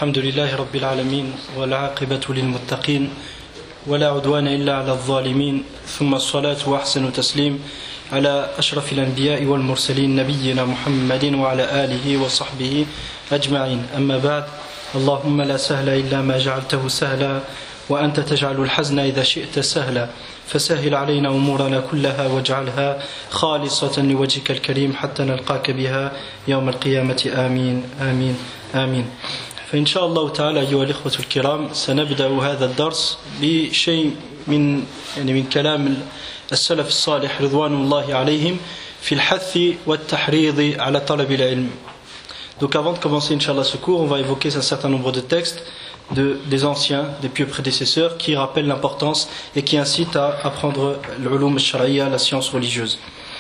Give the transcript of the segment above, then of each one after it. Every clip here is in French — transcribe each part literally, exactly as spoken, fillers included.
الحمد لله رب العالمين والعاقبة للمتقين ولا عدوان إلا على الظالمين ثم الصلاة وأحسن تسليم على أشرف الأنبياء والمرسلين نبينا محمد وعلى آله وصحبه أجمعين أما بعد اللهم لا سهل إلا ما جعلته سهلا وأنت تجعل الحزن إذا شئت سهلا فسهل علينا أمورنا كلها واجعلها خالصة لوجهك الكريم حتى نلقاك بها يوم القيامة آمين آمين آمين. فإن شاء الله تعالى أيها الإخوة الكرام سنبدأ هذا الدرس بشيء من يعني من كلام السلف الصالح رضوان الله عليهم في الحث والتحريض على طلب العلم. Donc avant de commencer Inch'Allah ce cours, on va évoquer un certain nombre de textes de, des anciens, des pieux prédécesseurs qui rappellent l'importance et qui incitent à apprendre l'ulum al-shar'iyya, la science religieuse.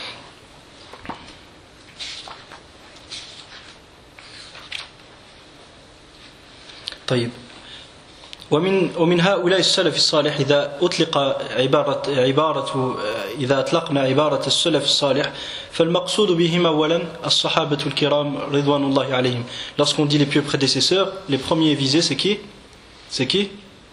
طيب ومن ومن هؤلاء السلف الصالح إذا أطلق عبارة عبارة إذا أطلقنا عبارة السلف الصالح فالمقصود بهم أولا الصحابة الكرام رضوان الله عليهم. Lorsqu'on dit les pieux prédécesseurs, les premiers visés c'est qui? C'est qui?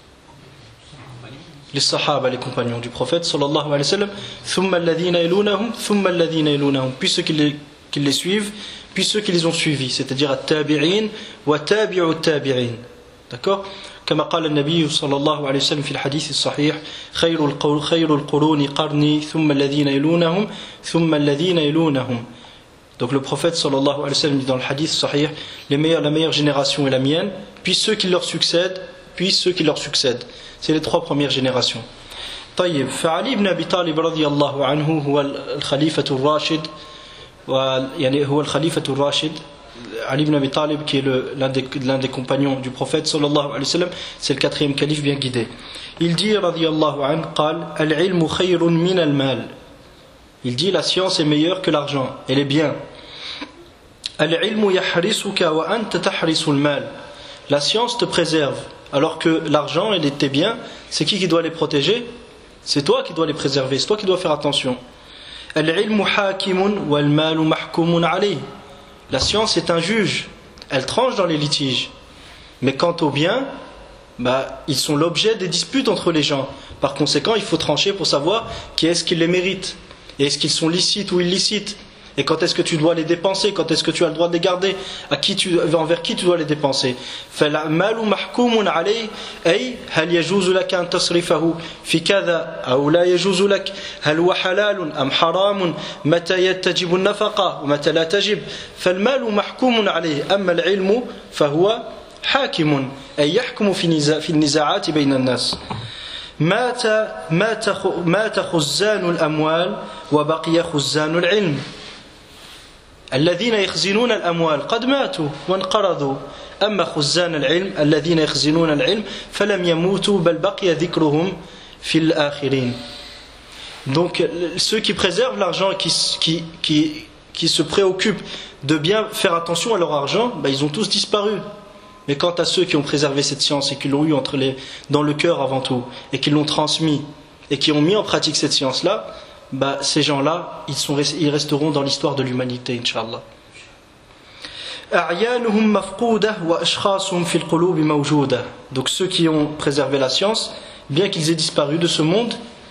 Les sahaba, les compagnons du prophète sallallahu alayhi wa sallam. ثم الذين يلونهم ثم الذين يلونهم, puis ceux qui les, qui les suivent, puis ceux qui les ont suivis, c'est-à-dire التابعين وتابع التابعين. D'accord? كما قال النبي صلى الله عليه وسلم في الحديث الصحيح خير القرون خير القرون قرني ثم الذين يلونهم ثم الذين يلونهم. Donc le prophète sallallahu alayhi wa sallam dit dans le hadith sahih, les meilleurs, la meilleure génération est la mienne, puis ceux qui leur succèdent, puis ceux qui leur succèdent. C'est les trois premières générations. طيب فعلي بن أبي طالب رضي الله عنه هو الخليفة الراشد ويعني هو الخليفة الراشد. Ali ibn Abi Talib, qui est le, l'un, des, l'un des compagnons du prophète sallallahu alayhi wa sallam, c'est le quatrième calife bien guidé. Il dit radiyallahu anhu قال العلم خير من المال. Il dit la science est meilleure que l'argent, elle est bien. العلم يحرسك وأنت تحرس المال. La science te préserve alors que l'argent et tes biens, c'est qui qui doit les protéger? C'est toi qui dois les préserver, c'est toi qui dois faire attention. العلم حاكم والمال محكوم عليه. La science est un juge, elle tranche dans les litiges. Mais quant aux biens, bah, ils sont l'objet des disputes entre les gens. Par conséquent, il faut trancher pour savoir qui est-ce qui les mérite. Et est-ce qu'ils sont licites ou illicites? Et quand est-ce que tu dois les dépenser? Quand est-ce que tu as le droit de les garder? À qui tu, envers qui tu dois les dépenser? فالمال محكوم عليه أي هل يجوز لك أن تصرفه في كذا أو لا يجوز لك؟ هل هو حلال أم حرام؟ متى تجب النفقة ومتى لا تجب؟ فالمال محكوم عليه. أما العلم فهو حاكم أي يحكم في النزاعات بين الناس. مات مات مات خزان الأموال وبقي خزان العلم. الذين يخزنون الأموال قد ماتوا وانقرضوا أما خزان العلم الذين يخزنون العلم فلم يموتوا بل بقي ذكرهم في الآخرين. Donc ceux qui préservent l'argent, qui, qui, qui, qui se préoccupent de bien faire attention à leur argent, ben ils ont tous disparu. Mais quant à ceux qui ont préservé cette science et qui l'ont eu entre les, dans le cœur avant tout, et qui l'ont transmis, et qui ont mis en pratique cette science-là, bah, ces gens-là, ils, sont, ils resteront dans l'histoire de l'humanité, Inch'Allah. Donc ceux qui ont préservé la science, bien qu'ils aient disparu de ce monde,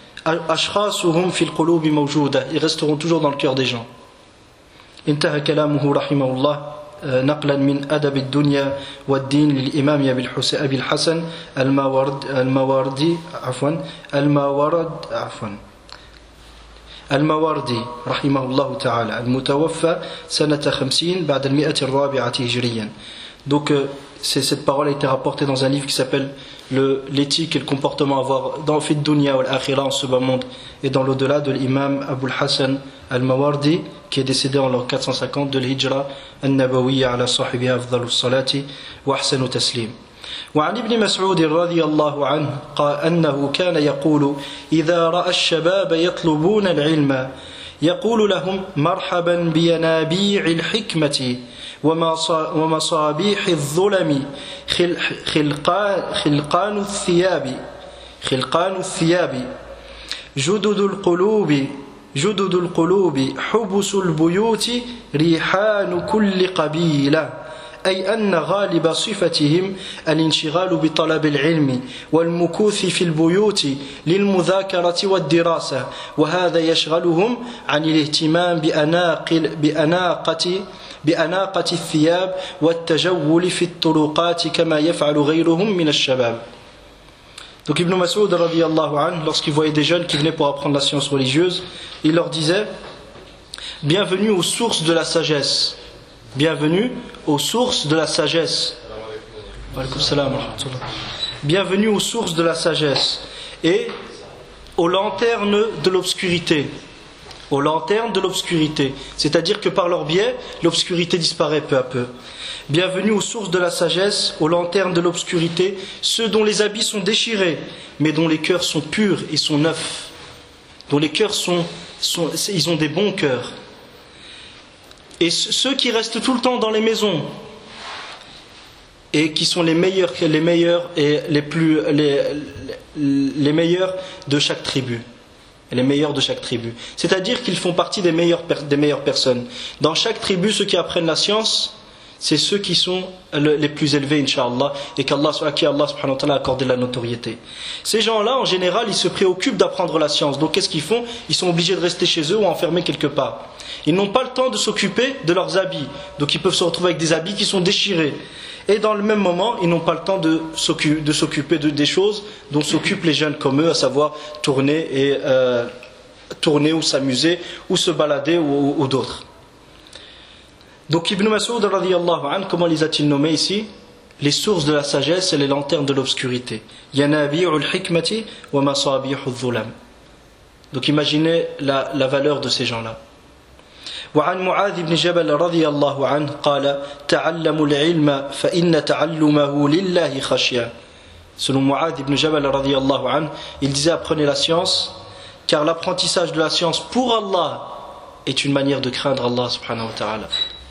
ils resteront toujours dans le cœur des gens. انتهى كلامه رحمه الله نقلا من أدب الدنيا والدين للإمام أبي الحسن الماورد الماوردي عفوا الماورد عفوا الماوردي رحمه الله تعالى المتوفى سنة خمسين بعد المئة الرابعة هجريا. Donc c'est, cette parole a été rapportée dans un livre qui s'appelle le, l'éthique et le comportement à avoir dans le dunya ou l'akhira, en ce bas monde et dans l'au-delà, de l'imam Abul Hassan al-Mawardi, qui est décédé en l'an quatre cent cinquante de l'Hijra al-Nabawiyya ala sahibiha afdalus salati wa ahsanu taslim. وعن ابن مسعود رضي الله عنه قال أنه كان يقول إذا رأى الشباب يطلبون العلم يقول لهم مرحبا بينابيع الحكمة ومصابيح الظلم خلقان, خلقان الثياب خلقان الثياب جدد القلوب جدد القلوب حبس البيوت ريحان كل قبيلة أي أن غالب صفتهم الانشغال بطلب العلم والمكوث في البيوت للمذاكرة والدراسة وهذا يشغلهم عن الاهتمام بأناقل بأناقة بأناقة الثياب والتجول في الطرقات كما يفعل غيرهم من الشباب. Donc Ibn Mas'ud radiyallahu anhu, lorsqu'il voyait des jeunes qui venaient pour apprendre la science religieuse, il leur disait: bienvenue aux sources de la sagesse. Bienvenue aux sources de la sagesse. Bienvenue aux sources de la sagesse et aux lanternes de l'obscurité. Aux lanternes de l'obscurité. C'est-à-dire que par leur biais, l'obscurité disparaît peu à peu. Bienvenue aux sources de la sagesse, aux lanternes de l'obscurité, ceux dont les habits sont déchirés, mais dont les cœurs sont purs et sont neufs. Dont les cœurs sont, sont ils ont des bons cœurs. Et ceux qui restent tout le temps dans les maisons et qui sont les meilleurs, les meilleurs et les plus les, les meilleurs de chaque tribu. Les meilleurs de chaque tribu. C'est-à-dire qu'ils font partie des meilleures, des meilleures personnes. Dans chaque tribu, ceux qui apprennent la science, c'est ceux qui sont les plus élevés, Inch'Allah, et qu'Allah, à qui Allah subhanahu wa ta'ala a accordé la notoriété. Ces gens-là, en général, ils se préoccupent d'apprendre la science. Donc qu'est-ce qu'ils font? Ils sont obligés de rester chez eux ou enfermés quelque part. Ils n'ont pas le temps de s'occuper de leurs habits. Donc ils peuvent se retrouver avec des habits qui sont déchirés. Et dans le même moment, ils n'ont pas le temps de s'occuper de, des choses dont s'occupent les jeunes comme eux, à savoir tourner, et, euh, tourner ou s'amuser, ou se balader, ou, ou d'autres. Donc Ibn Mas'ud radiyallahu anhu, comment les a-t-il nommés ici? Les sources de la sagesse et les lanternes de l'obscurité. Yanabi'ul hikmati wa masabi'ul dhulam. Donc imaginez la, la valeur de ces gens-là. وعن معاذ بن جبل رضي الله عنه قال تعلموا العلم فإن تعلمه لله خشية. Selon Mu'adh ibn Jabal رضي الله عنه, il disait: apprenez la science car l'apprentissage de la science pour Allah est une manière de craindre Allah subhanahu wa ta'ala.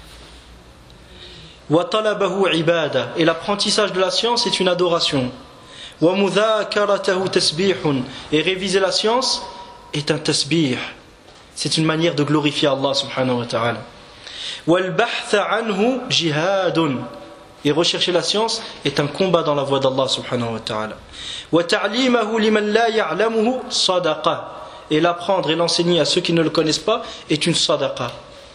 وطلبه عبادة, et l'apprentissage de la science est une adoration. ومذاكرته تسبيح, et réviser la science est un tasbih. C'est une manière de glorifier Allah subhanahu wa ta'ala. وَالْبَحْثَ عَنْهُ جِهَادٌ, et rechercher la science est un combat dans la voie d'Allah subhanahu wa ta'ala. وَتَعْلِيمَهُ لِمَنْ لَا يَعْلَمُهُ صَدَقَةٌ, et l'apprendre et l'enseigner à ceux qui ne le connaissent pas est une sadaqa.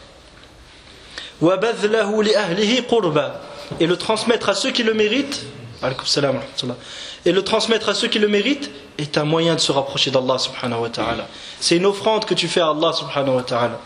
وَبَذْلَهُ لِأَهْلِهِ قُرْبًا, et le transmettre à ceux qui le méritent, et le transmettre à ceux qui le méritent est un moyen de se rapprocher d'Allah subhanahu wa ta'ala. C'est une offrande que tu fais à Allah subhanahu wa ta'ala.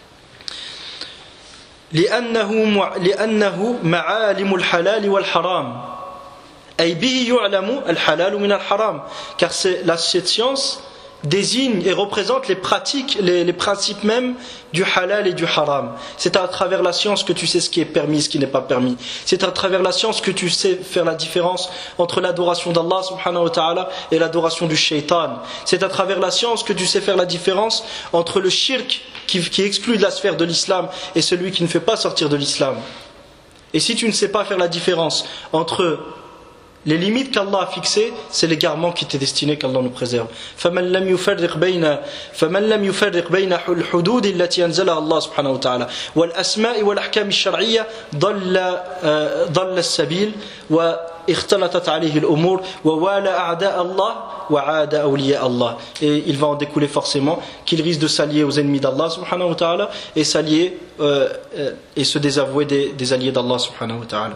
لأنه معالم الحلال والحرام أي به يعلم الحلال من الحرام, car c'est, la, cette science désigne et représente les pratiques, les, les principes même du halal et du haram. C'est à travers la science que tu sais ce qui est permis et ce qui n'est pas permis. C'est à travers la science que tu sais faire la différence entre l'adoration d'Allah subhanahu wa ta'ala et l'adoration du shaitan. C'est à travers la science que tu sais faire la différence entre le shirk qui, qui exclut de la sphère de l'islam et celui qui ne fait pas sortir de l'islam. Et si tu ne sais pas faire la différence entre les limites qu'Allah a fixées, c'est l'égarement qui t'est destiné, qu'Allah nous préserve. فَمَنْ لَمْ يُفَرِّقْ بَيْنَ فَمَنْ لَمْ يُفَرِّقْ بَيْنَ الْحُدُودِ التي أنزلها الله سبحانه وتعالى والأسماء والأحكام الشرعية ضل ضل السبيل واختلطت عليه الأمور ووالى أعداء الله وعاد أولياء الله. Et il va en découler forcément qu'il risque de s'allier aux ennemis d'Allah subhanahu wa ta'ala et s'allier euh, et se désavouer des, des alliés d'Allah subhanahu wa ta'ala.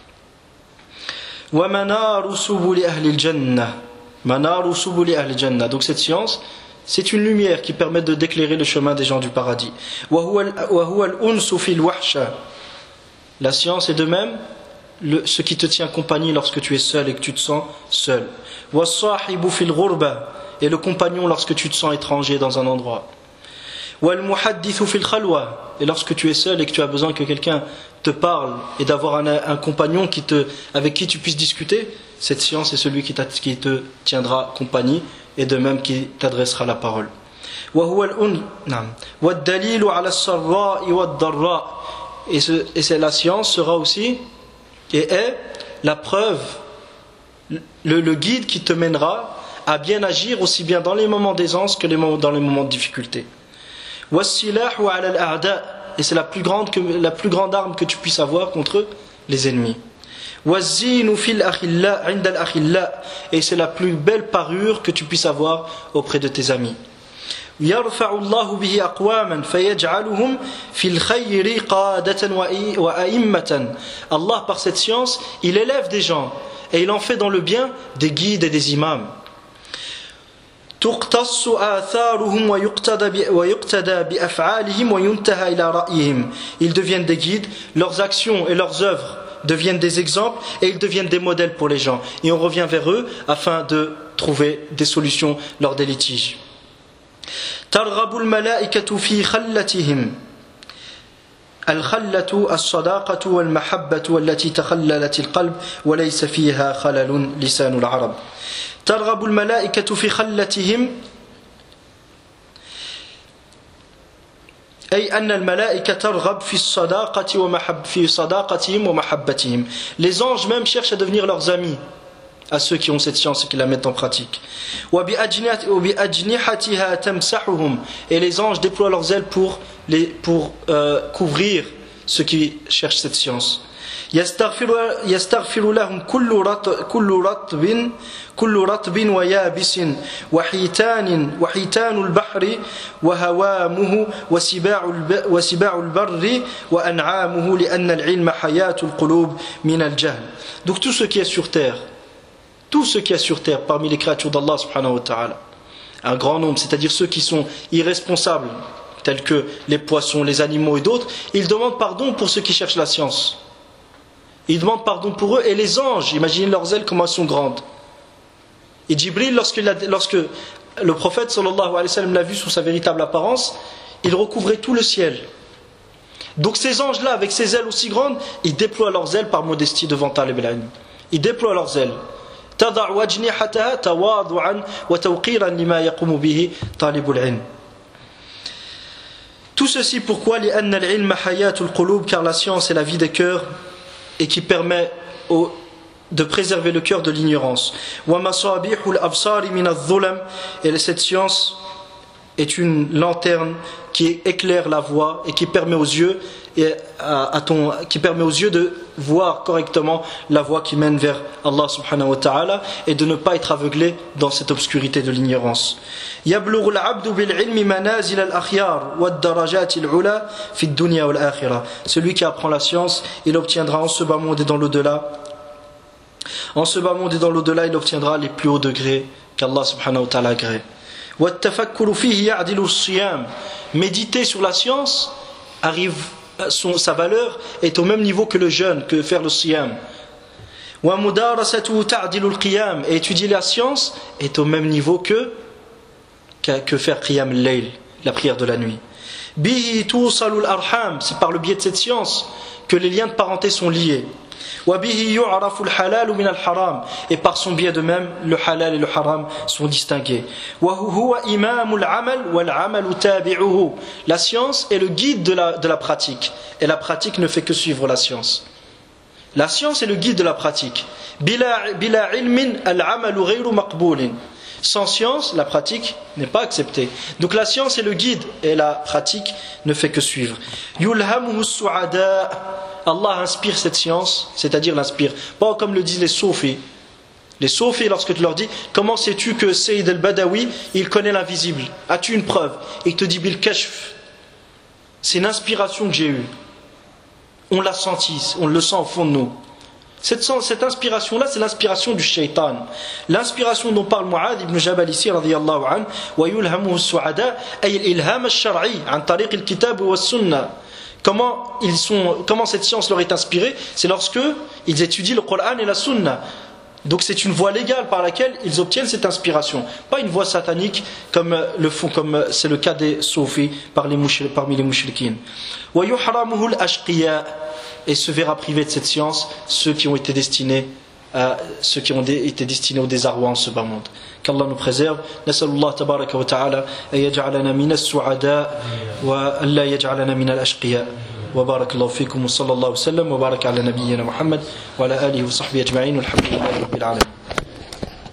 وَمَنَارُ سُبُلِ أَهْلِ الْجَنَّةِ مَنَارُ سُبُلِ أَهْلِ الْجَنَّةِ. Donc cette science, c'est une lumière qui permet de d'éclairer le chemin des gens du paradis. وَهُوَ الْأُنْسُ فِي الْوَحْشَةِ. La science est de même le, ce qui te tient compagnie lorsque tu es seul et que tu te sens seul. وَالصَّاحِبُ فِي الْغُرْبَةِ. Et le compagnon lorsque tu te sens étranger dans un endroit. وَالْمُحَدِّثُ فِي الْخَلْوَةِ. Et lorsque tu es seul et que tu as besoin que quelqu'un te parle et d'avoir un, un compagnon qui te, avec qui tu puisses discuter, cette science est celui qui, qui te tiendra compagnie et de même qui t'adressera la parole. Et, ce, et c'est la science sera aussi et est la preuve, le, le guide qui te mènera à bien agir aussi bien dans les moments d'aisance que les moments, dans les moments de difficulté. Et c'est la plus grande, que, la plus grande arme que tu puisses avoir contre les ennemis. وَالزِّينُ فِي الْأَخِلَّاءِ عِنْدَ الْأَخِلَّاءِ Et c'est la plus belle parure que tu puisses avoir auprès de tes amis. يَرْفَعُ اللَّهُ بِهِ أَقْوَامًا فَيَجْعَلُهُمْ فِي الْخَيْرِ قَادَةً وَأَئِمَّةً Allah, par cette science, il élève des gens et il en fait dans le bien des guides et des imams. تُقْتَصُّ آثَارُهُمْ وَيُقْتَدَى بِأَفْعَالِهِمْ وَيُنْتَهَى إِلَى رَأْيِهِمْ Ils deviennent des guides, leurs actions et leurs œuvres deviennent des exemples et ils deviennent des modèles pour les gens. Et on revient vers eux afin de trouver des solutions lors des litiges. ترغب الملائكة في خلتهم الخلة الصداقة والمحبة والتي تخللت القلب وليس فيها خلل لسان العرب ترغب الملائكة في خلتهم أي أن الملائكة ترغب في الصداقة ومحب في صداقتهم ومحبتهم Les anges même cherchent à devenir leurs amis à ceux qui ont cette science et qui la mettent en pratique. Et les anges déploient leurs ailes pour, les, pour euh, couvrir ceux qui cherchent cette science. يستغفر لهم كل رطب كل رطب كل رطب ويابس وحيتان وحيتان البحر وهوامه وسباع وسباع البر وأنعامه لأن العلم حياة القلوب من الجهل. Donc tout ce qui est sur terre, tout ce qui est sur terre parmi les créatures d'Allah subhanahu wa ta'ala, un grand nombre, c'est-à-dire ceux qui sont irresponsables, tels que les poissons, les animaux et d'autres, ils demandent pardon pour ceux qui cherchent la science. Ils demandent pardon pour eux, et les anges, imaginez leurs ailes comment elles sont grandes. Et Jibril, lorsque, lorsque le prophète sallallahu alayhi wa sallam l'a vu sous sa véritable apparence, il recouvrait tout le ciel. Donc ces anges-là, avec ces ailes aussi grandes, ils déploient leurs ailes par modestie devant Talib al-Ilm. Ils déploient leurs ailes. تضع أجنحتها تواضعا وتوقيرا لما يقوم به طالب العلم. Tout ceci pourquoi لأن العلم حياة القلوب, car la science est la vie des cœurs et qui permet au, de préserver le cœur de l'ignorance. ومصابيح الأبصار من الظلم, et cette science est une lanterne qui éclaire la voie et qui permet aux yeux et à, à ton, qui permet aux yeux de voir correctement la voie qui mène vers Allah subhanahu wa ta'ala et de ne pas être aveuglé dans cette obscurité de l'ignorance. يبلغ العبد بالعلم منازل الأخيار والدرجات العلى في الدنيا والآخرة. Celui qui apprend la science, il obtiendra en ce bas monde et dans l'au-delà. En ce bas monde et dans l'au-delà, il obtiendra les plus hauts degrés qu'Allah subhanahu wa ta'ala agrée. والتفكر فيه يعدل الصيام. Méditer sur la science arrive, son, sa valeur est au même niveau que le jeûne, que faire le siyam. ومدارسته تعدل القيام. Et étudier la science est au même niveau que que faire qiyam al-layl, la prière de la nuit. به توصل الأرحام. C'est par le biais de cette science que les liens de parenté sont liés. وبه يعرف الحلال من الحرام. Et par son biais de même, le halal et le haram sont distingués. وهو إمام العمل والعمل تابعه. La science est le guide de la, de la pratique. Et la pratique ne fait que suivre la science. La science est le guide de la pratique. بلا, بلا علم العمل غير مقبول. Sans science, la pratique n'est pas acceptée. Donc la science est le guide et la pratique ne fait que suivre. يلهمه السعداء. Allah inspire cette science, c'est-à-dire l'inspire. Pas comme le disent les soufis. Les soufis, lorsque tu leur dis, comment sais-tu que Sayyid al-Badawi, il connaît l'invisible? As-tu une preuve? Et il te dit, bil kashf. C'est une inspiration que j'ai eue. On l'a senti, on le sent au fond de nous. Cette, cette inspiration-là, c'est l'inspiration du shaitan. L'inspiration dont parle Mu'adh ibn Jabal ici, radiyallahu anhu, wa yulhamuhu as-su'ada, ay al-ilham al-shar'i, an tariq al-kitab wa as-sunnah. Comment, ils sont, comment cette science leur est inspirée? C'est lorsque ils étudient le Coran et la Sunna. Donc c'est une voie légale par laquelle ils obtiennent cette inspiration. Pas une voie satanique comme le font, comme c'est le cas des soufis parmi les mouchriquines. Et se verra privé de cette science ceux qui ont été destinés à ceux qui ont été destinés au désarroi en ce bas monde. Qu'Allah nous préserve. Nasallallahu tabaraka wa ta'ala an yaj'alana min as-su'ada wa an la yaj'alana min al-ashqiya. Wa barakallahu fikum wa sallallahu wa sallam wa baraka ala nabiyyina Muhammad wa ala alihi wa sahbihi ajma'in walhamdulillahi rabbil alamin.